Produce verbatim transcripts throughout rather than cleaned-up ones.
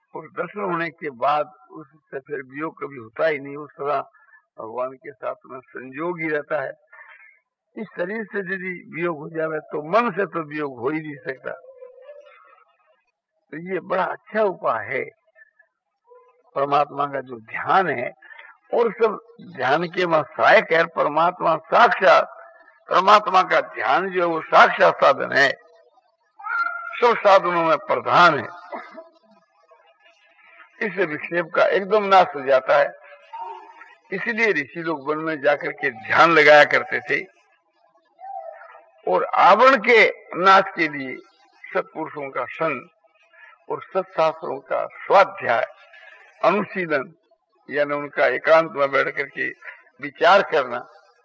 और दर्शन होने के बाद उससे फिर वियोग कभी होता ही नहीं, उस तरह भगवान के साथ में संयोग ही रहता है। इस शरीर से यदि वियोग हो जाए तो मन से तो वियोग हो ही नहीं सकता। तो ये बड़ा अच्छा उपाय है परमात्मा का जो ध्यान है, और सब ध्यान के वहां सहायक है। परमात्मा साक्षात, परमात्मा का ध्यान जो है वो साक्षात साधन है, सब साधनों में प्रधान है। इससे विक्षेप का एकदम नाश हो जाता है। इसलिए ऋषि लोग वन में जाकर के ध्यान लगाया करते थे। और आवरण के नाश के लिए सत्पुरुषों का संग और सत्शास्त्रों का स्वाध्याय, अनुशीलन, यानी उनका एकांत में बैठ करके विचार करना,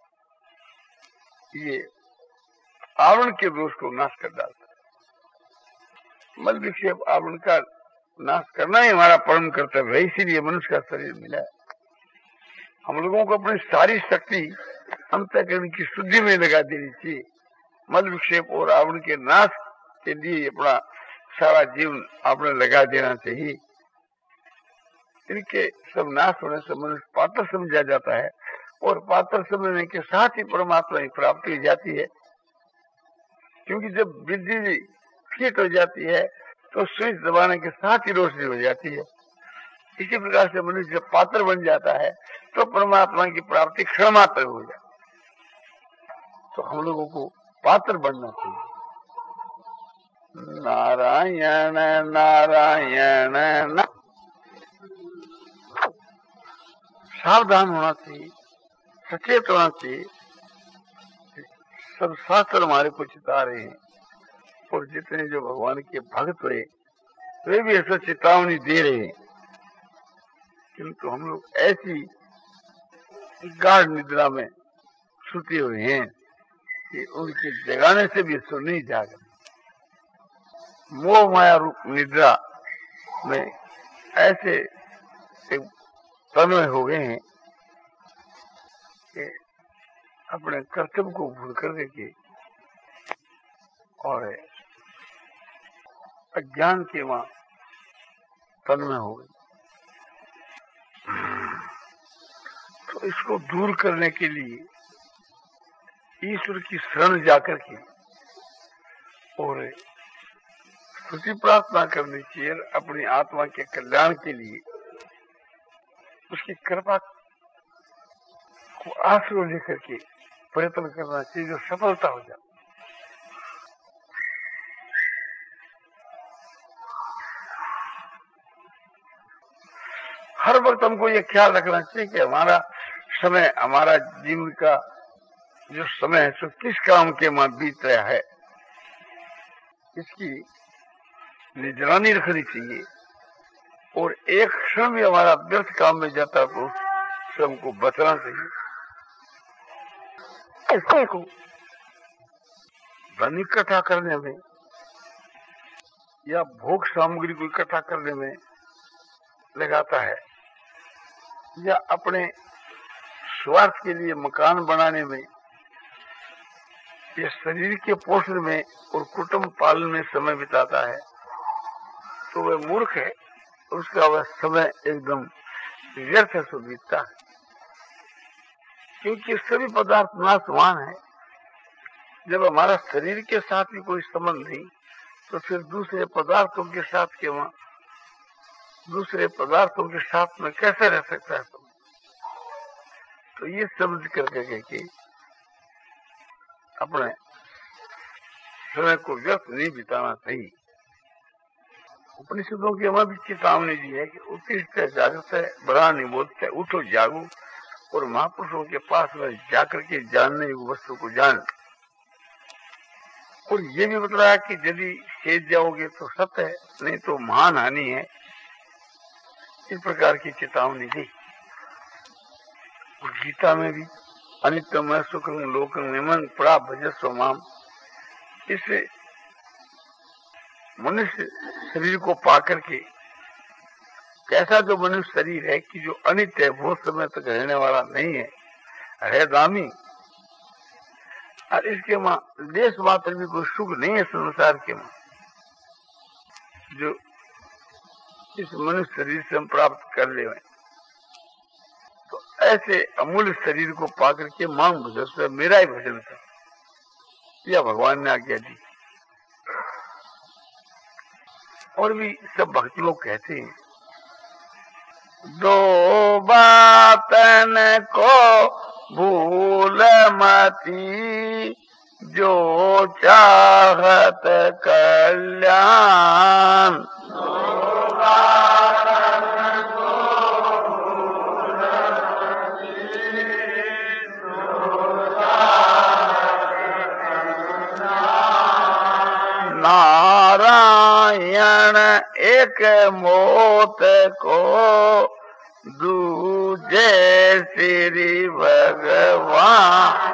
ये आवरण के दोष को नाश कर डालता है। मल विक्षेप आवरण का नाश करना ही हमारा परम कर्तव्य है। इसीलिए मनुष्य का शरीर मिला है। हम लोगों को अपनी सारी शक्ति अंतःकरण की शुद्धि में लगा देनी चाहिए। मल विक्षेप और आवरण के नाश के लिए अपना सारा जीवन आपने लगा देना चाहिए। इनके सब नाश होने से मनुष्य पात्र समझा जाता है, और पात्र समझने के साथ ही परमात्मा की प्राप्ति हो जाती है। क्योंकि जब बुद्धि फिट हो जाती है तो स्विच दबाने के साथ ही रोशनी हो जाती है। इसी प्रकार से मनुष्य जब पात्र बन जाता है तो परमात्मा की प्राप्ति क्षण मात्र हो जाती है। तो हम लोगों को पात्र बनना चाहिए। नारायण नारायण ना, सावधान होना चाहिए, सचेत होना चाहिए। सब शास्त्र हमारे को चिता रहे हैं, और जितने जो भगवान के भक्त हुए वे भी ऐसा चेतावनी दे रहे हैं। किंतु हम लोग ऐसी गाढ़ निद्रा में सुते हुए हैं कि उनके जगाने से भी सो नहीं जाग रहे। मोह माया रूप निद्रा में ऐसे तन्मय हो गए हैं कि अपने कर्तव्य को भूल कर देके और अज्ञान के वहां तन्मय हो गए। तो इसको दूर करने के लिए ईश्वर की शरण जाकर के और स्तुति प्रार्थना करनी चाहिए। अपनी आत्मा के कल्याण के लिए उसकी कृपा को आश्रय लेकर के प्रयत्न करना चाहिए, जो सफलता हो जाए। हर वक्त हमको ये ख्याल रखना चाहिए कि हमारा समय, हमारा जीवन का जो समय है सो किस काम के वहां बीत रहा है, इसकी निगरानी रखनी चाहिए। और एक क्षण भी हमारा व्यर्थ काम में जाता तो उससे हमको बचना चाहिए। इसको को धन इकट्ठा करने में या भोग सामग्री को इकट्ठा करने में लगाता है, या अपने स्वार्थ के लिए मकान बनाने में, या शरीर के पोषण में और कुटुंब पालन में समय बिताता है, तो वह मूर्ख है। उसका वह समय एकदम व्यर्थ से बीतता है। क्योंकि सभी पदार्थ नाशवान है। जब हमारा शरीर के साथ भी कोई संबंध नहीं, तो फिर दूसरे पदार्थों के साथ के वहां दूसरे पदार्थों के साथ में कैसे रह सकता है? तो ये समझ करके कि अपने समय को व्यर्थ नहीं बिताना चाहिए। उपनिषदों की हमें भी चेतावनी दी है कि उत्तिष्ठ जागृत है, बड़ा निबोध है, उठो जागो और महापुरुषों के पास में जाकर के जानने योग्य वस्तु को जान। और ये भी बतलाया कि यदि सेज जाओगे तो सत्य है, नहीं तो महान हानि है। इस प्रकार की चेतावनी दी। और गीता में भी अनित्यम सुखम लोकम निमन पड़ा भजस्व माम। इससे मनुष्य शरीर को पाकर के, कैसा जो मनुष्य शरीर है कि जो अनित्य है, बहुत समय तक रहने वाला नहीं है, है दामी, और इसके मां देश मात्र भी कोई सुख नहीं है संसार के मां। जो इस मनुष्य शरीर से हम प्राप्त कर ले। तो ऐसे अमूल्य शरीर को पाकर के मांग भजन मेरा ही भजन था, या भगवान ने आज्ञा दी। और भी सब भक्त लोग कहते हैं, दो बातन को भूल मती, जो चाहत कल्याण। नारायण एक मोत को, दूजे श्री भगवान।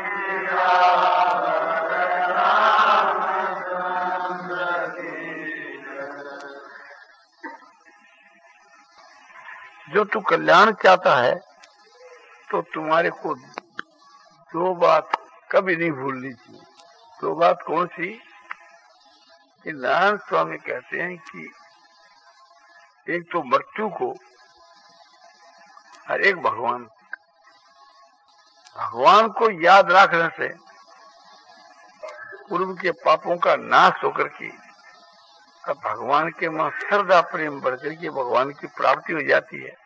जो तू कल्याण चाहता है तो तुम्हारे को दो बात कभी नहीं भूलनी चाहिए। दो बात कौन सी? कि नारायण स्वामी कहते हैं कि एक तो मृत्यु को, हर एक भगवान भगवान को याद रखने से पूर्व के पापों का नाश होकर के अब भगवान के मां श्रद्धा प्रेम बढ़कर के भगवान की प्राप्ति हो जाती है।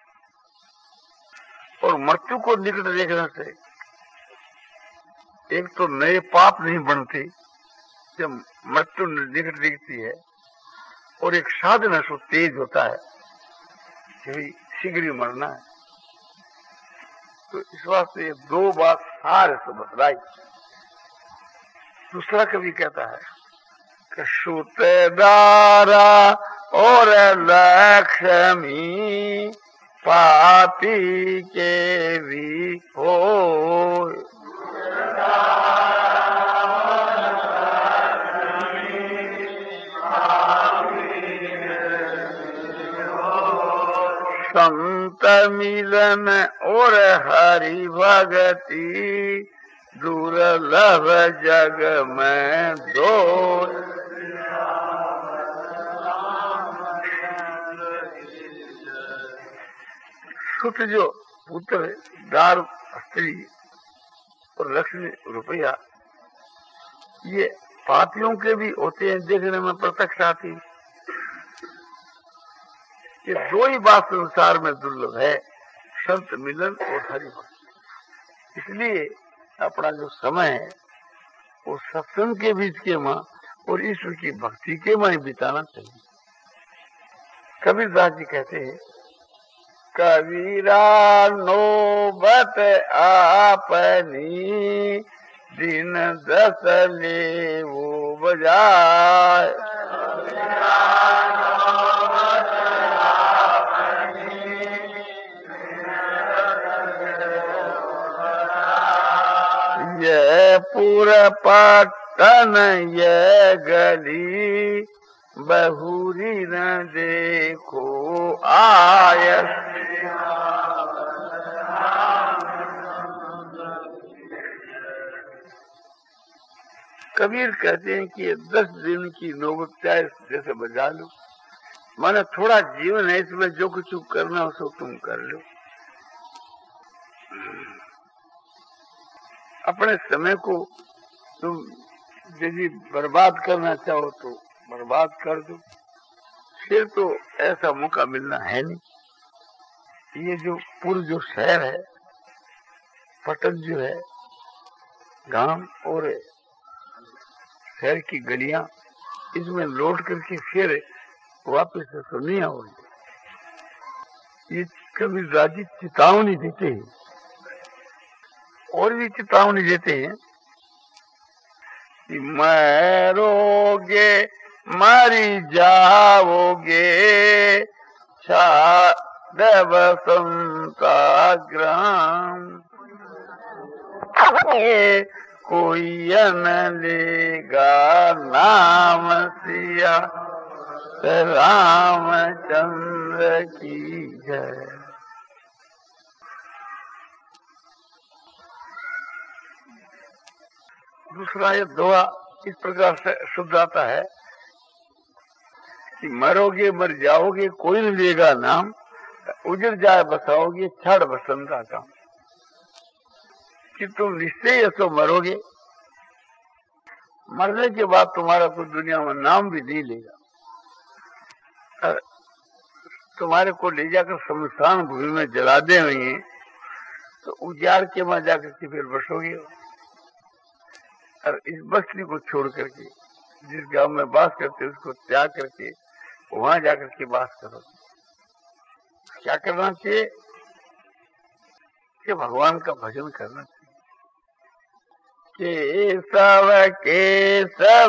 और मृत्यु को निकट देखने से एक तो नए पाप नहीं बनते जब मृत्यु निकट दिखती है, और एक साधना सो तेज होता है कि शीघ्र ही मरना है। तो इस वास्ते दो बात सारे से बतलाई। दूसरा कवि कहता है कि सुतेदारा और लक्ष्मी पापी के भी हो। संत मिलन और हरि भगति दुर्लभ जग में दो। सुत जो पुत्र दार स्त्री और लक्ष्मी रुपया, ये पापियों के भी होते हैं, देखने में प्रत्यक्ष आती। ये दो ही बात संसार में दुर्लभ है, संत मिलन और हरि भक्ति। इसलिए अपना जो समय है वो सत्संग के बीच के मां और ईश्वर की भक्ति के मां ही बिताना चाहिए। कबीरदास जी कहते हैं, कबीरा नौबत आपनी दिन दस ले वो बजाय। ये पूरा पटन ये गली बहुरी न देखो आय। कबीर कहते हैं कि दस दिन की नौबत चाहे जैसे बजा लो, माने थोड़ा जीवन है, इसमें जो कुछ करना हो सो तुम कर लो। अपने समय को तुम यदि बर्बाद करना चाहो तो बर्बाद कर दो, फिर तो ऐसा मौका मिलना है नहीं। ये जो पूर्व जो शहर है, पटन जो है, गांव और शहर की गलियां, इसमें लौट करके फिर वापस तो नहीं आओगे। ये कभी राजी चेतावनी देते हैं, और भी चेतावनी देते हैं कि मरोगे मारी जाओगे छाद बसंता ग्राम। कोई न लेगा नाम सिया रामचंद्र की जय। दूसरा ये दुआ इस प्रकार से शुद्ध आता है कि मरोगे मर जाओगे कोई नहीं लेगा नाम, उजड़ जाए बसाओगे छड़ बसंता काम, कि तुम निश्चय ऐसो मरोगे, मरने के बाद तुम्हारा कोई दुनिया में नाम भी नहीं लेगा। तुम्हारे को ले जाकर शमशान भूमि में जला देंगे तो उजाड़ के वहां जाकर के फिर बसोगे। और इस बस्ती को छोड़ करके जिस गांव में बास करते उसको त्याग करके वहां जाकर के बास करो। क्या करना चाहिए कि भगवान का भजन करना चाहिए। केशव केशव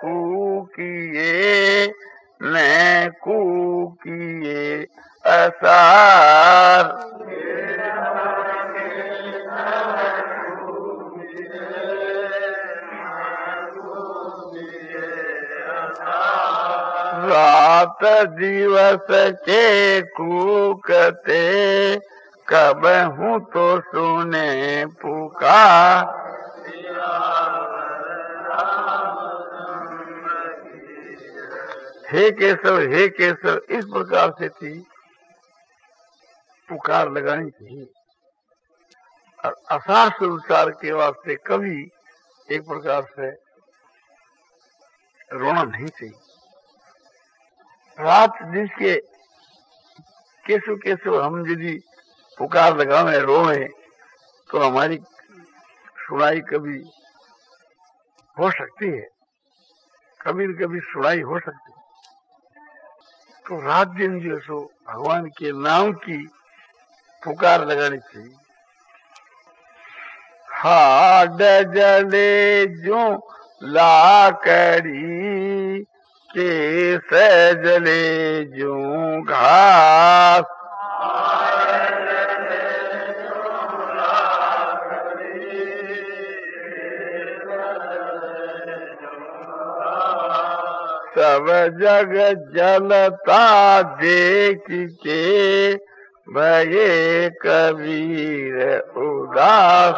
कूकिए न कूकिए असार, रात दिवस के कूकते कब हूँ तो सुने पुकार, हे केशव हे केशव इस प्रकार से थी पुकार लगानी चाहिए। और असार संसार के वास्ते कभी एक प्रकार से रोना नहीं चाहिए। रात जिसके केशव केशव हम यदि पुकार लगावे रोए तो हमारी सुनाई कभी हो सकती है, कभी न कभी सुनाई हो सकती है। तो रात दिन जो सो भगवान के नाम की पुकार लगानी चाहिए। हाड जले जो लाकड़ी केस जले जो घास, सब जग जलता देख के भये कबीर उदास,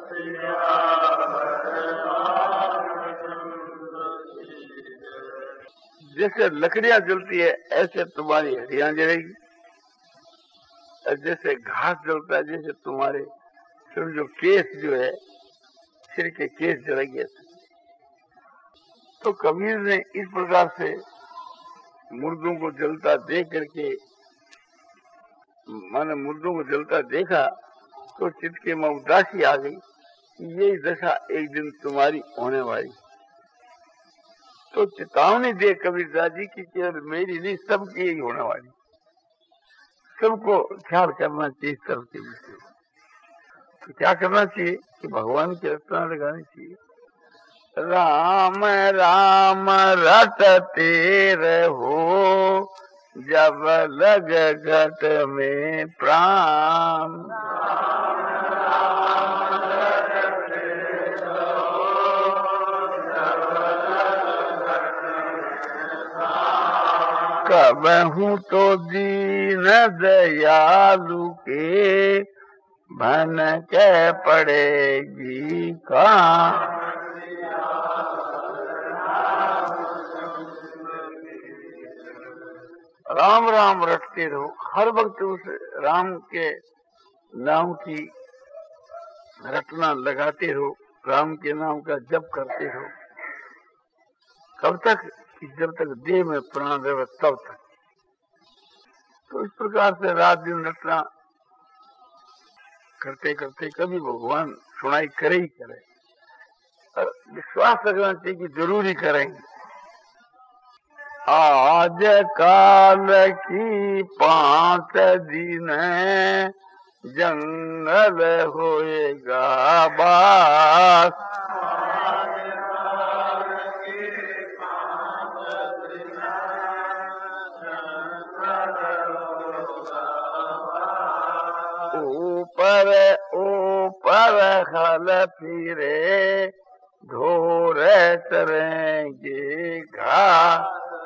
जैसे लकड़ियां जलती है ऐसे तुम्हारी हड्डियां जलेगी, और जैसे घास जलता है जैसे तुम्हारे समझो केस जो है सिर के केस जलेंगे। तो कबीर ने इस प्रकार से मुर्दों को जलता देख करके माने मुर्दों को जलता देखा तो चित्त के में उदासी आ गई। यही दशा एक दिन तुम्हारी होने वाली। तो चेतावनी दे कबीरदास जी की केवल मेरी नहीं सबकी यही होने वाली। सबको ख्याल करना चाहिए सबके विषय। तो क्या करना चाहिए कि भगवान की रचना लगानी चाहिए। राम राम रटते रहो जब लग घट में प्राण, कब हूँ तो दीन दयालु के भन के पड़ेगी कहाँ, राम राम रटते रहो, हर वक्त उस राम के नाम की रटना लगाते रहो, राम के नाम का जप करते रहो। कब तक? जब तक देह में प्राण रहे तब तक। तो इस प्रकार से रात दिन रटना करते करते कभी भगवान सुनाई करे ही करे। और विश्वास रखना चाहिए कि जरूरी करेंगे। आज काल की पांच दिन जंगल होएगा बास, ऊपर ऊपर हल फिरे ढोर चरेंगे घास,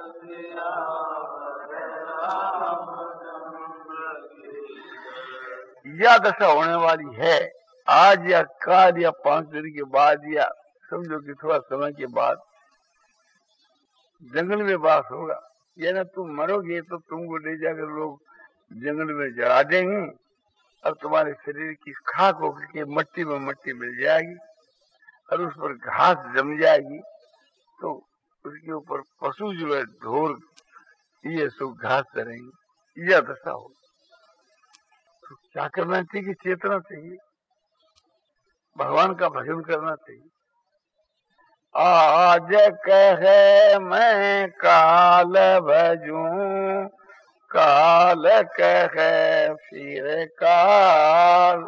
यह दशा होने वाली है। आज या काल या पांच दिन के बाद या समझो कि थोड़ा समय के बाद जंगल में वास होगा। ये ना तुम मरोगे तो तुमको ले जाकर लोग जंगल में जला देंगे और तुम्हारे शरीर की खाक होकर के मट्टी में मट्टी मिल जाएगी और उस पर घास जम जाएगी, तो उसके ऊपर पशु जो है ढोर ये सब घास करेंगे, यह दशा हो। तो क्या करना चाहिए कि चेतना चाहिए, भगवान का भजन करना चाहिए। आज कहे मैं काल भजूं, काल कहे फिर काल,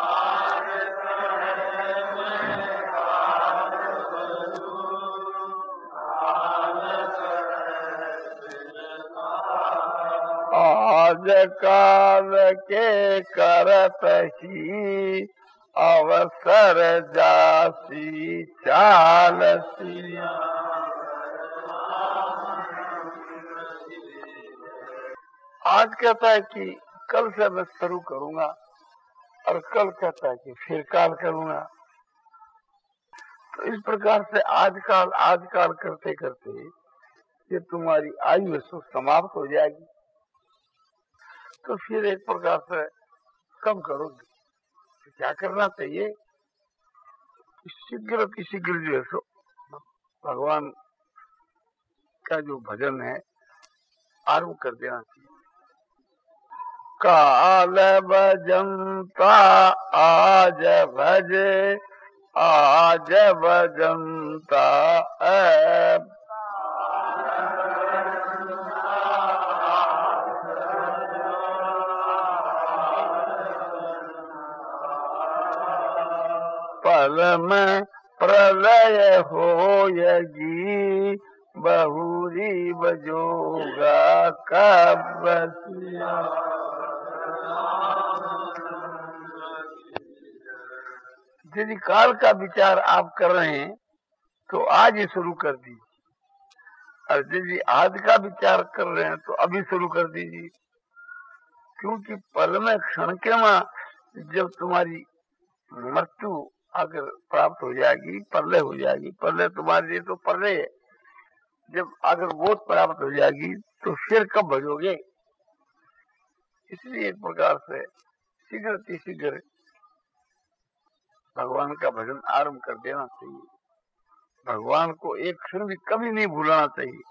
आज काल के करत ही अवसर जासी चालसी। आज कहता है कि कल से मैं शुरू करूंगा और कल कहता है कि फिर काल करूंगा। तो इस प्रकार से आज काल आज काल करते करते ये तुम्हारी आयु सो समाप्त हो जाएगी। तो फिर एक प्रकार से कम करोगे। तो क्या करना चाहिए, शीघ्र की शीघ्र जो है सो भगवान का जो भजन है आरंभ कर देना चाहिए। काल भजंता आज भजे, आज भजंता ऐब, पल में प्रलय होयगी, बहुरी बजोगा कब बसिया। यदि काल का विचार आप कर रहे हैं तो आज ही शुरू कर दीजिए, और यदि आज का विचार कर रहे हैं तो अभी शुरू कर दीजिए। क्योंकि पल में क्षण के में जब तुम्हारी मृत्यु अगर प्राप्त हो जाएगी, प्रलय हो जाएगी, प्रलय तुम्हारे लिए तो प्रलय है, जब अगर वो प्राप्त हो जाएगी तो फिर कब भजोगे। इसलिए एक प्रकार से शीघ्र शीघ्र भगवान का भजन आरंभ कर देना चाहिए। भगवान को एक क्षण भी कभी नहीं भूलना चाहिए।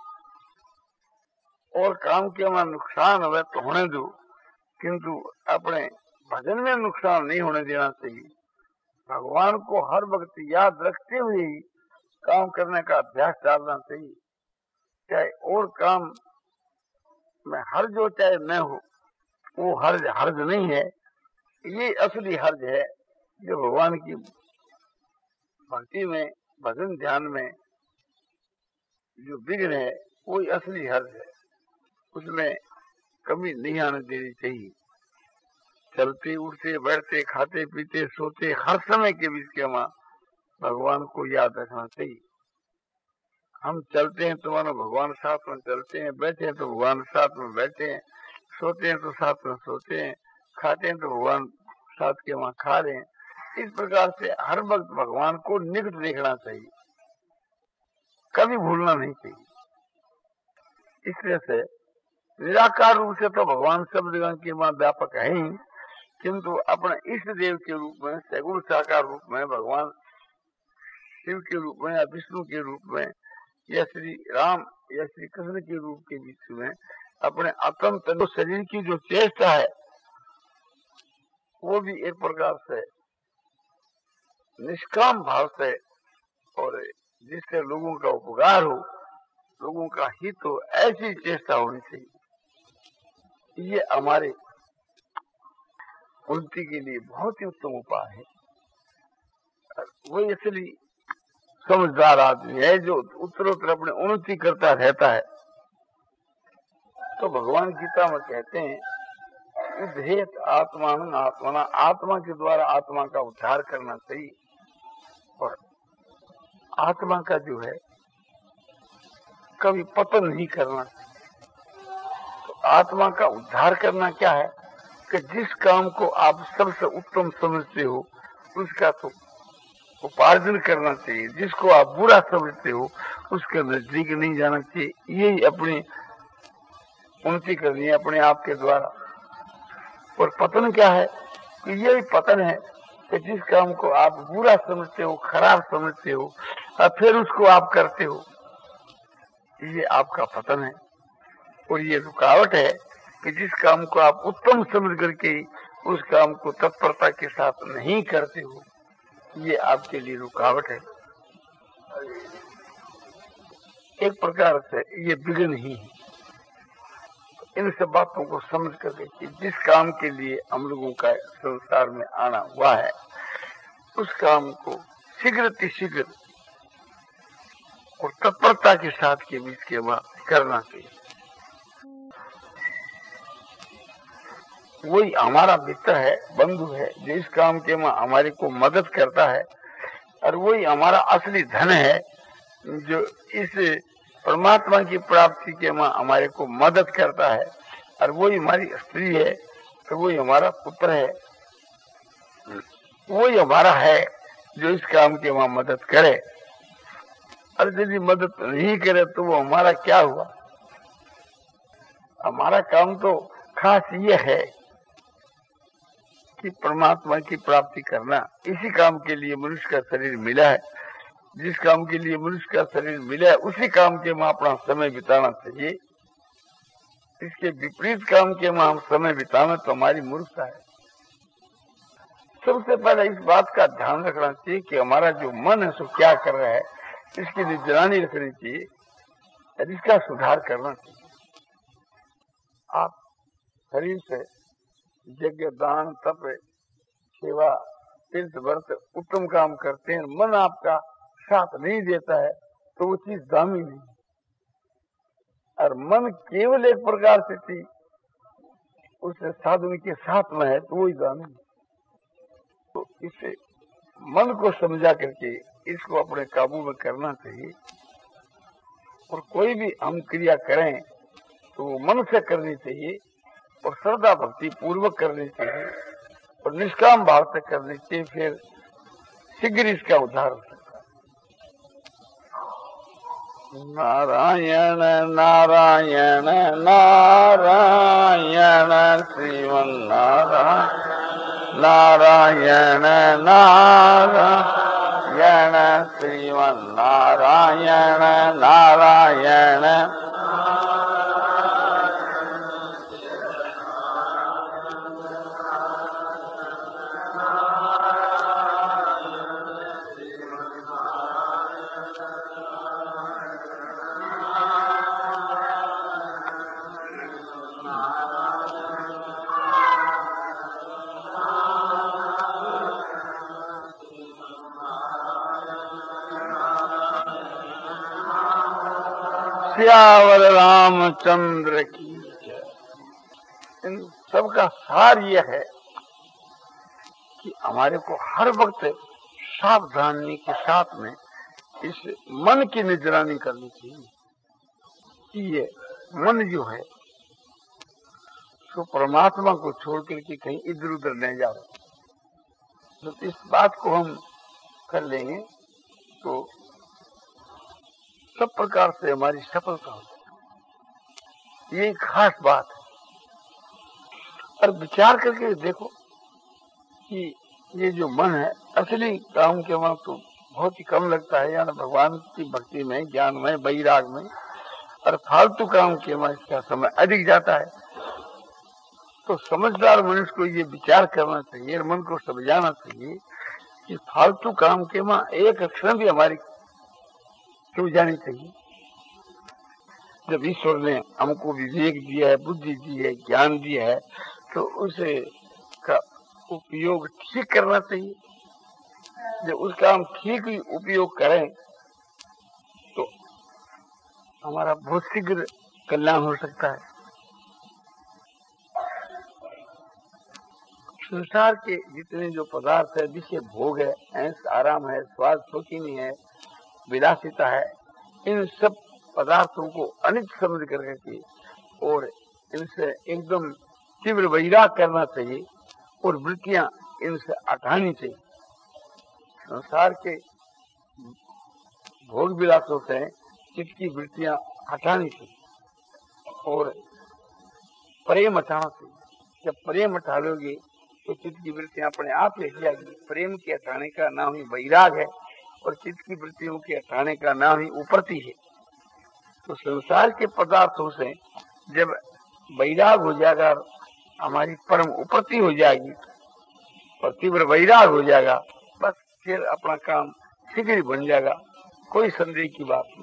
और काम के हमारा नुकसान हुए तो होने दो, किंतु अपने भजन में नुकसान नहीं होने देना चाहिए। भगवान को हर वक्त याद रखते हुए ही काम करने का अभ्यास डालना चाहिए। चाहे और काम में हर्ज हो चाहे न हो, वो हर्ज हर्ज नहीं है, ये असली हर्ज है जो भगवान की भक्ति में भजन ध्यान में जो विघ्न है वही असली हर्ज है। उसमें कमी नहीं आने देनी चाहिए। चलते उठते बैठते खाते पीते सोते हर समय के बीच के वहां भगवान को याद रखना चाहिए। हम चलते हैं तो मानो भगवान साथ में चलते हैं, बैठे हैं तो भगवान साथ में बैठे हैं, सोते हैं तो साथ में सोते हैं, खाते हैं तो भगवान साथ के वहां खा रहे हैं। इस प्रकार से हर वक्त भगवान को निकट देखना चाहिए, कभी भूलना नहीं चाहिए। इसलिए से निराकार रूप से तो भगवान सब जगह के वहां व्यापक है ही, किंतु अपने इष्ट देव के रूप में सगुण साकार रूप में भगवान शिव के रूप में या विष्णु के रूप में या श्री राम या श्री कृष्ण के रूप के बीच में अपने आत्म तत्व शरीर की जो चेष्टा है वो भी एक प्रकार से निष्काम भाव से और जिससे लोगों का उपकार हो, लोगों का हित हो, ऐसी चेष्टा होनी चाहिए। ये हमारे उन्नति के लिए बहुत ही उत्तम उपाय है। वो इसलिए समझदार आदमी है जो उत्तरोत्तर अपने उन्नति करता रहता है। तो भगवान गीता में कहते हैं उद्धेत आत्मान आत्मना, आत्मा के द्वारा आत्मा का उद्धार करना चाहिए। और आत्मा का जो है कभी पतन नहीं करना। तो आत्मा का उद्धार करना क्या है कि जिस काम को आप सबसे उत्तम समझते हो उसका तो उपार्जन करना चाहिए, जिसको आप बुरा समझते हो उसके नजदीक नहीं जाना चाहिए। यही अपनी उन्नति करनी है अपने आप के द्वारा। और पतन क्या है कि यही पतन है कि जिस काम को आप बुरा समझते हो, खराब समझते हो और फिर उसको आप करते हो, ये आपका पतन है। और ये रुकावट है कि जिस काम को आप उत्तम समझ करके उस काम को तत्परता के साथ नहीं करते हो, ये आपके लिए रुकावट है। एक प्रकार से ये विघ्न ही है। इन सब बातों को समझ करके कि जिस काम के लिए हम लोगों का संसार में आना हुआ है, उस काम को शीघ्र शीघ्र और तत्परता के साथ के बीच के बाद करना चाहिए। वही हमारा मित्र है, बंधु है, जो इस काम के में हमारे को मदद करता है, और वही हमारा असली धन है जो इस परमात्मा की प्राप्ति के में हमारे को मदद करता है। और वही हमारी स्त्री है, तो वही हमारा पुत्र है, वही हमारा है जो इस काम के वहां मदद करे। और यदि मदद नहीं करे तो वो हमारा क्या हुआ? हमारा काम तो खास ये है कि परमात्मा की प्राप्ति करना। इसी काम के लिए मनुष्य का शरीर मिला है। जिस काम के लिए मनुष्य का शरीर मिला है उसी काम के में अपना समय बिताना चाहिए। इसके विपरीत काम के में हम समय बिताना तो हमारी मूर्खता है। सबसे पहले इस बात का ध्यान रखना चाहिए कि हमारा जो मन है सो क्या कर रहा है, इसकी निगरानी रखनी चाहिए और इसका सुधार करना चाहिए। आप शरीर से यज्ञ, दान, तप, सेवा, तीर्थ व्रत उत्तम काम करते हैं, मन आपका साथ नहीं देता है तो वो चीज दामी नहीं। और मन केवल एक प्रकार से थी उस साधन के साथ में है तो वही दामी। तो इसे मन को समझा करके इसको अपने काबू में करना चाहिए। और कोई भी हम क्रिया करें तो वो मन से करनी चाहिए और श्रद्धा भक्ति पूर्वक करनी चाहिए और निष्काम भाव से करनी चाहिए। फिर शीघ्र इसका उद्धार हो सकता है। नारायण नारायण नारायण श्रीमन नारायण नारायण नारायण श्रीमन नारायण नारायण सियावर रामचंद्र की जय। इन सबका सार यह है कि हमारे को हर वक्त सावधानी के साथ में इस मन की निगरानी करनी चाहिए कि ये मन जो है तो परमात्मा को छोड़ करके कहीं इधर उधर नहीं जाओ। तो इस बात को हम कर लेंगे तो सब प्रकार से हमारी सफलता होती है। ये खास बात है। और विचार करके देखो कि ये जो मन है असली काम के वहां तो बहुत ही कम लगता है, यानी भगवान की भक्ति में, ज्ञान में, वैराग में, और फालतू काम के वहां इसका समय अधिक जाता है। तो समझदार मनुष्य को ये विचार करना चाहिए और मन को समझाना चाहिए कि फालतू काम के वहां एक क्षण भी हमारी क्यों जानी चाहिए। जब ईश्वर ने हमको विवेक दिया है, बुद्धि दी है, ज्ञान दिया है, तो उसे का उपयोग ठीक करना चाहिए। जब उसका हम ठीक ही उपयोग करें तो हमारा बहुत शीघ्र कल्याण हो सकता है। संसार के जितने जो पदार्थ है, विषय भोग है, ऐश आराम है, स्वाद शौकीनी है, विलासिता है, इन सब पदार्थों को अनित समझ करके और इनसे एकदम तीव्र वैराग करना चाहिए और वृत्तियां इनसे हटानी चाहिए। संसार के भोग विलास होते हैं, इसकी वृत्तियां हटानी चाहिए और प्रेम हटाना चाहिए। जब प्रेम हटा लोगे तो चित्त की वृत्तियां अपने आप ही हट जाएगी। प्रेम के हटाने का नाम ही वैराग है और चित्त की वृत्तियों के हटाने का नाम ही उपरति है। तो संसार के पदार्थों से जब वैराग हो जाएगा, हमारी परम उपरति हो जाएगी और तीव्र वैराग हो जाएगा, बस फिर अपना काम शीघ्र बन जाएगा, कोई संदेह की बात नहीं।